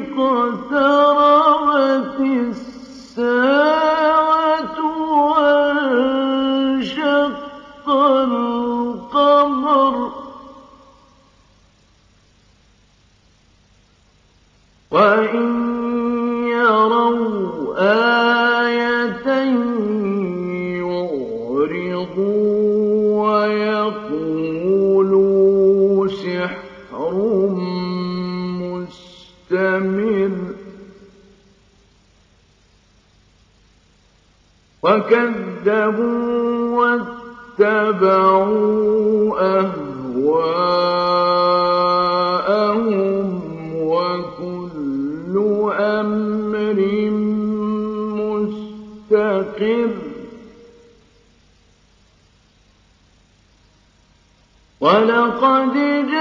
اقْتَرَبَتِ السَّاعَةُ وَانشَقَّ الْقَمَرُ وَإِن يَرَوْا آيَةً يُعْرِضُوا وَيَقُولُوا سِحْرٌ مُّسْتَمِرٌّ وَكَذَّبُوا وَاتَّبَعُوا أَهْوَاءَهُمْ وَكُلُّ أَمْرٍ مُّسْتَقِرٌّ وَلَقَدْ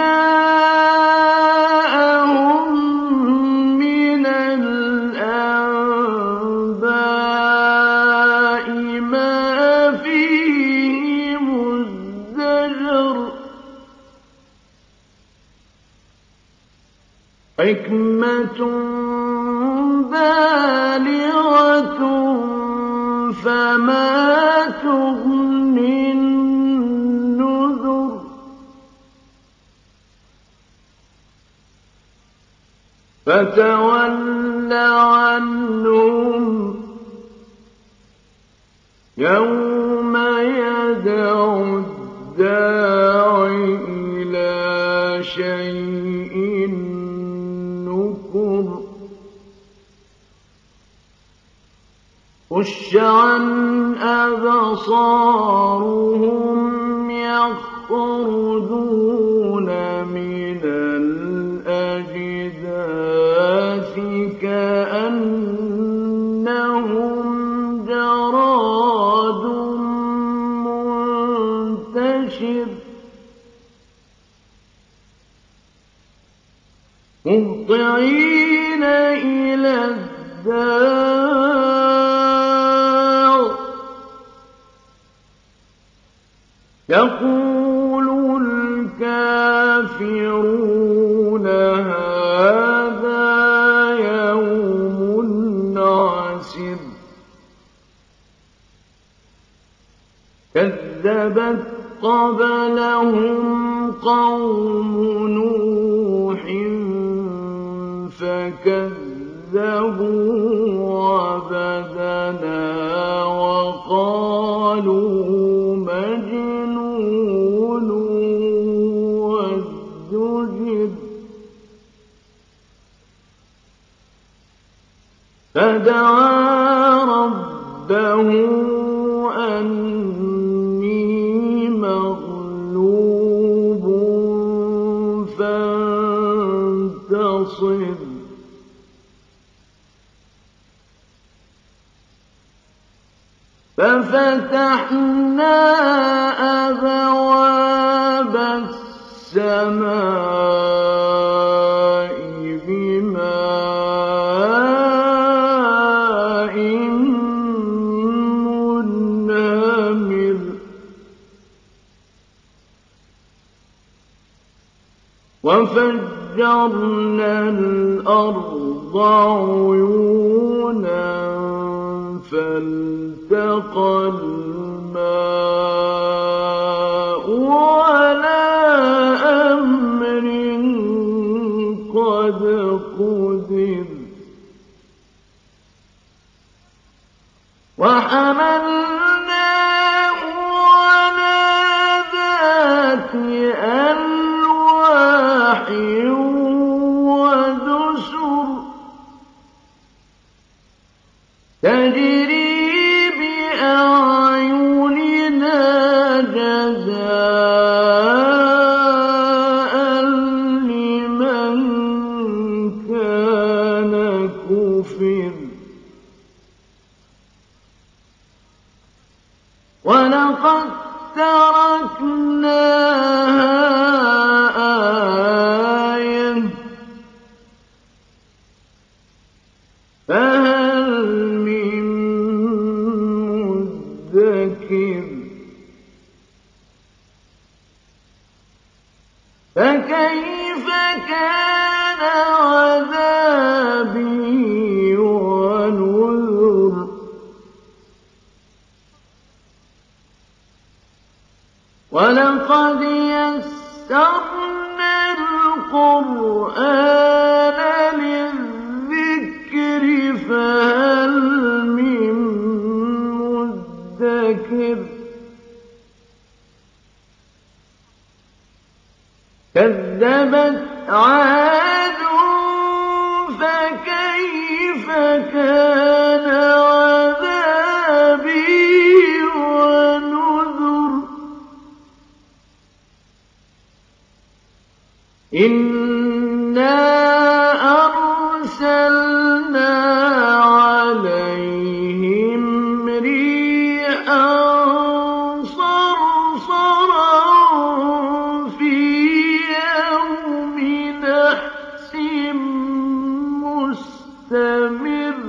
جَاءَهُم مِّنَ الْأَنبَاءِ مَا فِيهِ مُزْدَجَرٌ حِكْمَةٌ بَالِغَةٌ فَمَا تُغْنِ النُّذُرُ فَتَوَلَّ عَنْهُمْ يَوْمَ يَدْعُ الدَّاعِ إِلَىٰ شَيْءٍ نُّكُرٍ خُشَّ عَنْ أَبْصَارُهُمْ يَخْرُجُونَ مِنَ الْأَجْدَاثِ كَأَنَّهُمْ جَرَادٌ مُّنتَشِرٌ مُهْطِعِينَ إِلَى الدَّاعِ يَقُولُ الْكَافِرُونَ هَٰذَا يَوْمٌ عَسِرٌ كَذَّبَتْ قَبْلَهُمْ قَوْمُ نُوحٍ فَكَذَّبُوا عَبْدَنَا وَقَالُوا مَجْنُونٌ وَازْدُجِرَ فَدَعَا رَبَّهُ أَنِّي مَغْلُوبٌ فَانتَصِرْ فَفَتَحْنَا أَبْوَابَ السَّمَاءِ بِمَاءٍ مُّنْهَمِرٍ وَفَجَّرْنَا الْأَرْضَ عُيُونًا فَالْتَقَى الْمَاءُ عَلَىٰ أَمْرٍ قَدْ قُدِرَ وَحَمَلْنَاهُ عَلَىٰ ذَاتِ أَلْوَاحٍ وَدُسُرٍ تَجْرِي بِأَعْيُنِنَا جَزَاءً لِّمَن كَانَ كُفِرَ وَلَقَدْ تَرَكْنَاهَا آيَةً فَهَلْ مِن مُّدَّكِرٍ فَكَيْفَ كَانَ عَذَابِي وَلَقَدْ يَسَّرْنَا الْقُرْآنَ لِلذِّكْرِ فَهَلْ مِن مُّدَّكِرٍ كَذَّبَتْ عَادٌ فَكَيْفَ كَانَ عَذَابِي وَنُذُرِ إِنَّا أَرْسَلْنَا عَلَيْهِمْ رِيحًا صَرْصَرًا فِي يَوْمِ نَحْسٍ مُّسْتَمِرٍّ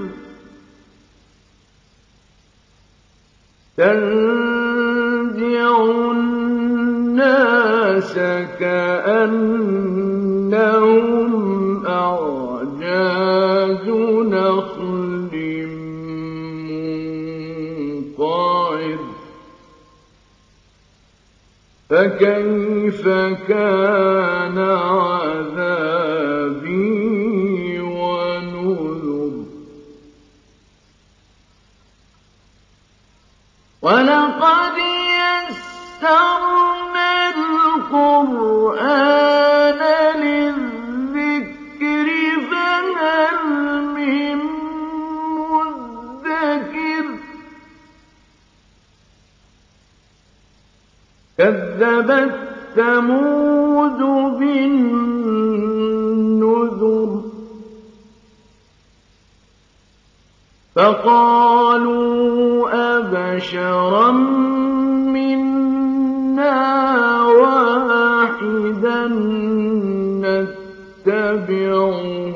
تَنزِعُ النَّاسَ كَأَنَّهُمْ أَعْجَازُ نَخْلٍ مُّنقَعِرٍ فَكَيْفَ كَانَ عَذَابِي وَنُذُرِ وَلَقَدْ يَسَّرْنَا الْقُرْآنَ لِلذِّكْرِ فَهَلْ مِن مُّدَّكِرٍ كَذَّبَتْ ثَمُودُ بِالنُّذُرِ فَقَالُوا أَبَشَرًا مِّنَّا وَاحِدًا نَّتَّبِعُهُ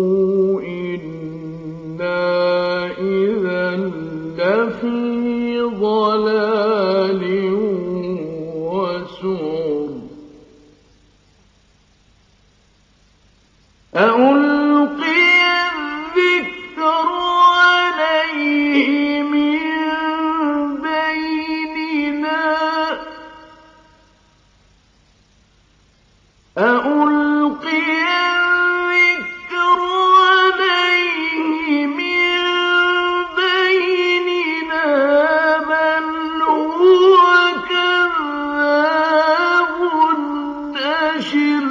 إِنَّا إِذًا لَّفِي ضَلَالٍ وَسُعُرٍ أَأُلْقِيَ الذِّكْرُ عَلَيْهِ مِن بَيْنِنَا بَلْ هُوَ كَذَّابٌ أَشِرٌ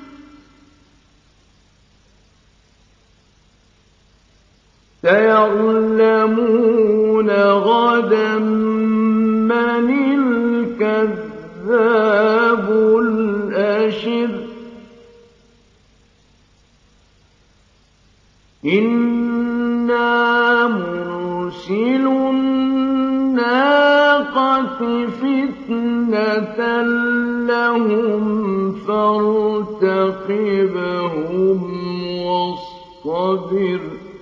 سَيَعْلَمُونَ غَدًا مَّنِ الْكَذَّابُ الْأَشِرُ إِنَّا مُرْسِلُو النَّاقَةِ فِتْنَةً لَّهُمْ فَارْتَقِبْهُمْ وَاصْطَبِرْ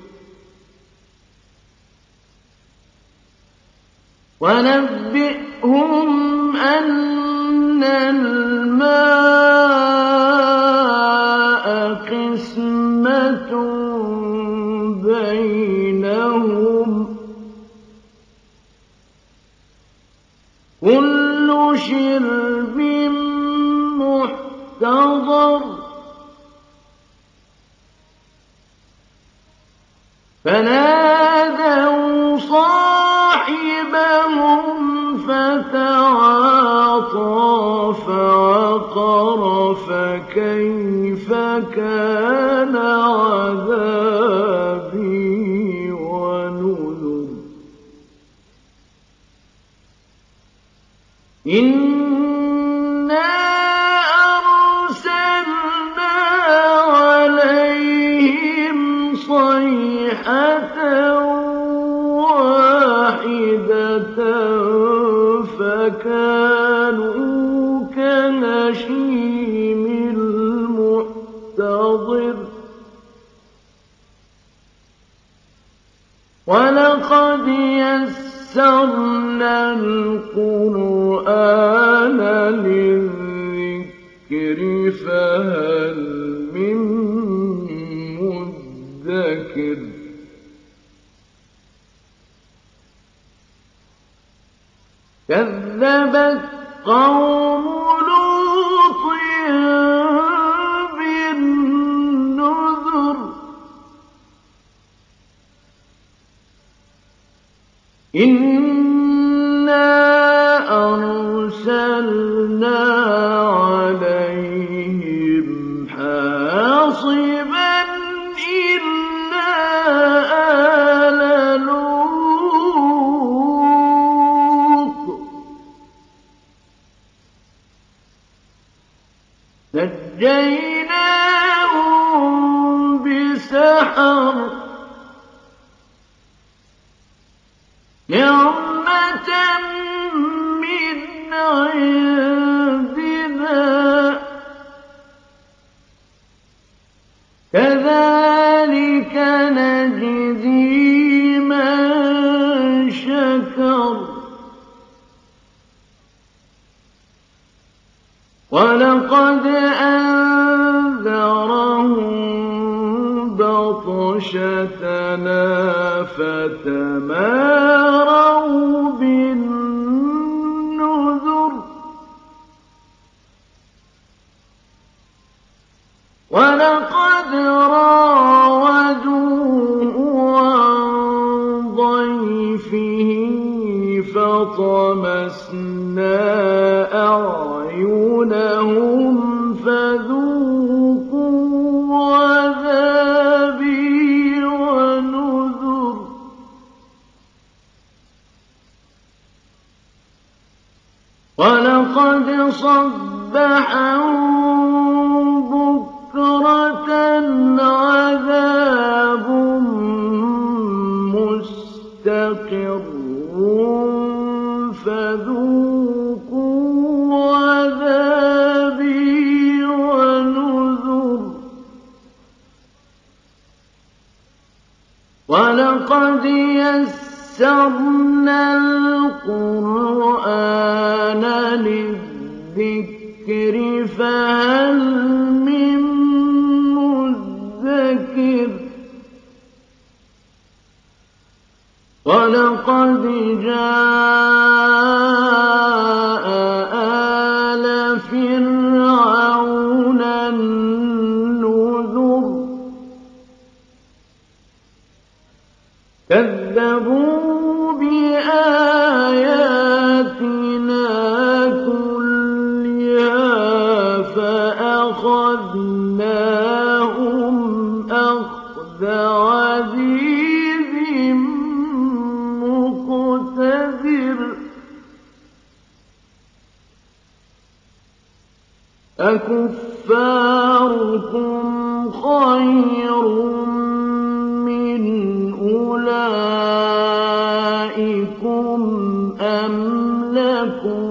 وَنَبِّئْهُمْ أَنَّ الْمَاءَ قِسْمَةٌ بَيْنَهُمْ كُلُّ شِرْبٍ مُّحْتَضَرٌ فَنَادَوْا صَاحِبَهُمْ فَتَعَاطَىٰ فَعَقَرَ فَكَيْفَ كَانَ عَذَابِي وَنُذُرِ إِنَّا أَرْسَلْنَا عَلَيْهِمْ صَيْحَةً وَاحِدَةً فَكَانُوا كَهَشِيمِ الْمُحْتَظِرِ وَلَقَدْ يَسَّرْنَا الْقُرْآنَ لِلذِّكْرِ فَهَلْ مِن مُّدَّكِرٍ كَذَّبَتْ قَوْمُ إِنَّا أَرْسَلْنَا عَلَيْهِمْ حَاصِبًا إِلَّا آلَ لُوطٍ نَجَّيْنَاهُم بِسَحَرٍ نِعْمَةً مِّنْ عِندِنَا كَذَٰلِكَ نَجْزِي مَن شَكَرَ وَلَقَدْ أَنذَرَهُم بَطْشَتَنَا فَتَمَارَوْا بِالنُّذُرِ وَلَقَدْ رَاوَدُوهُ عَن ضَيْفِهِ فَطَمَسْنَا أَعْيُنَهُمْ فَذُوقُوا عَذَابِي وَنُذُرِ وَلَقَدْ صَبَّحَهُم بُكْرَةً عَذَابٌ مُّسْتَقِرٌّ فَذُوقُوا عَذَابِي وَنُذُرِ وَلَقَدْ يَسَّرْنَا الْقُرْآنَ لِلذِّكْرِ فَهَلْ مِن مُّدَّكِرٍ وَلَقَدْ جَاءَ آلَ فِرْعَوْنَ النُّذُرُ كَذَّبُوا بِآيَاتِنَا كُلِّهَا فَأَخَذْنَاهُمْ أَخْذَ عَزِيزٍ مُّقْتَدِرٍ أَكُفَّارُكُمْ خَيْرٌ مِّنْ أُولَٰئِكُمْ أَمْ لَكُمْ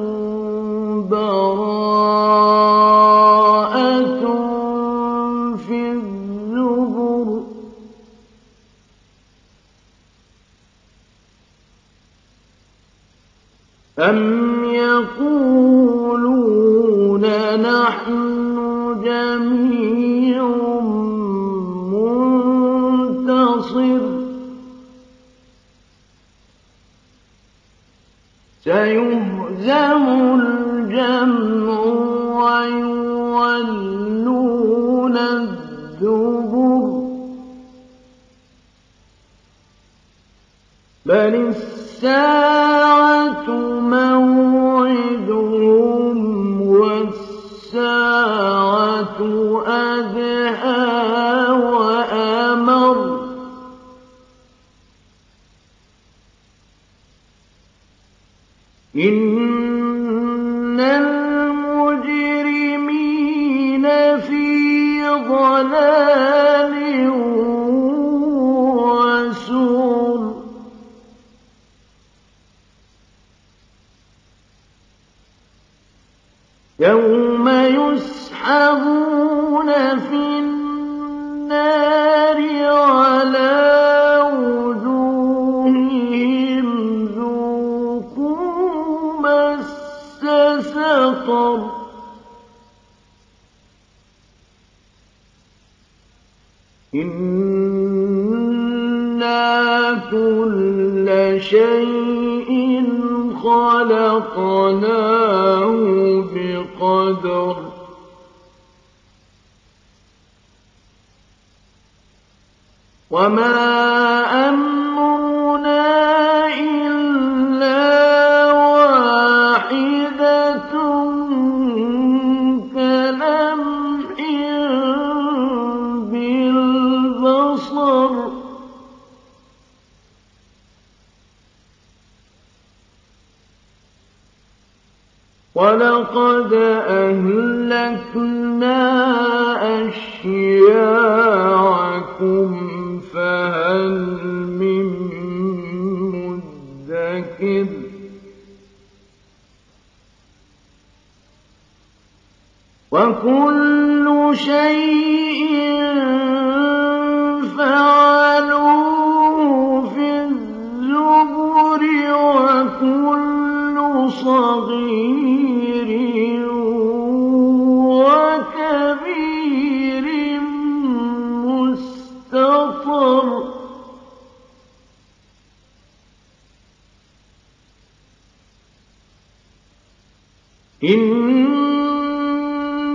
بَرَاءَةٌ فِي الزُّبُرِ أَمْ يَقُولُونَ نَحْنُ جَمِيعٌ مُّنتَصِرٌ سَيُهْزَمُ الْجَمْعُ وَيُوَلُّونَ الدُّبُرَ بَلِ السَّاعَةُ مَوْعِدُهُمْ وَالسَّاعَةُ أَدْهَىٰ وَأَمَرُّ إِنَّ الْمُجْرِمِينَ فِي ضَلَالٍ وَسُعُرٍ يَوْمَ يُسْحَبُونَ فِي النَّارِ عَلَىٰ وُجُوهِهِمْ ذُوقُوا مَسَّ سَقَرَ إِنَّا كُلَّ شَيْءٍ خَلَقْنَاهُ بِقَدَرٍ وَمَا أَمْرُنَا إِلَّا وَلَقَدْ أَهْلَكْنَا أَشْيَاعَكُمْ فَهَلْ مِن مُّدَّكِرٍ وَكُلُّ شَيْءٍ فَعَلُوهُ فِي الزُّبُرِ وَكُلُّ صَغِيرٍ وَكَبِيرٍ مُّسْتَطَرٌ إِنَّ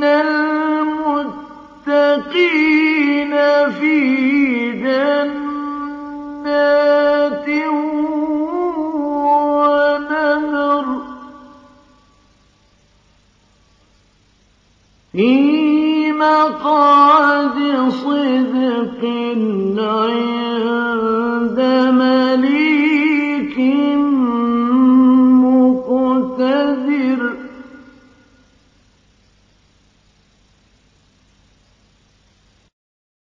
الْمُتَّقِينَ فِي جَنَّاتٍ وَنَهَرٍ فِي مَقْعَدِ صِدْقٍ عِندَ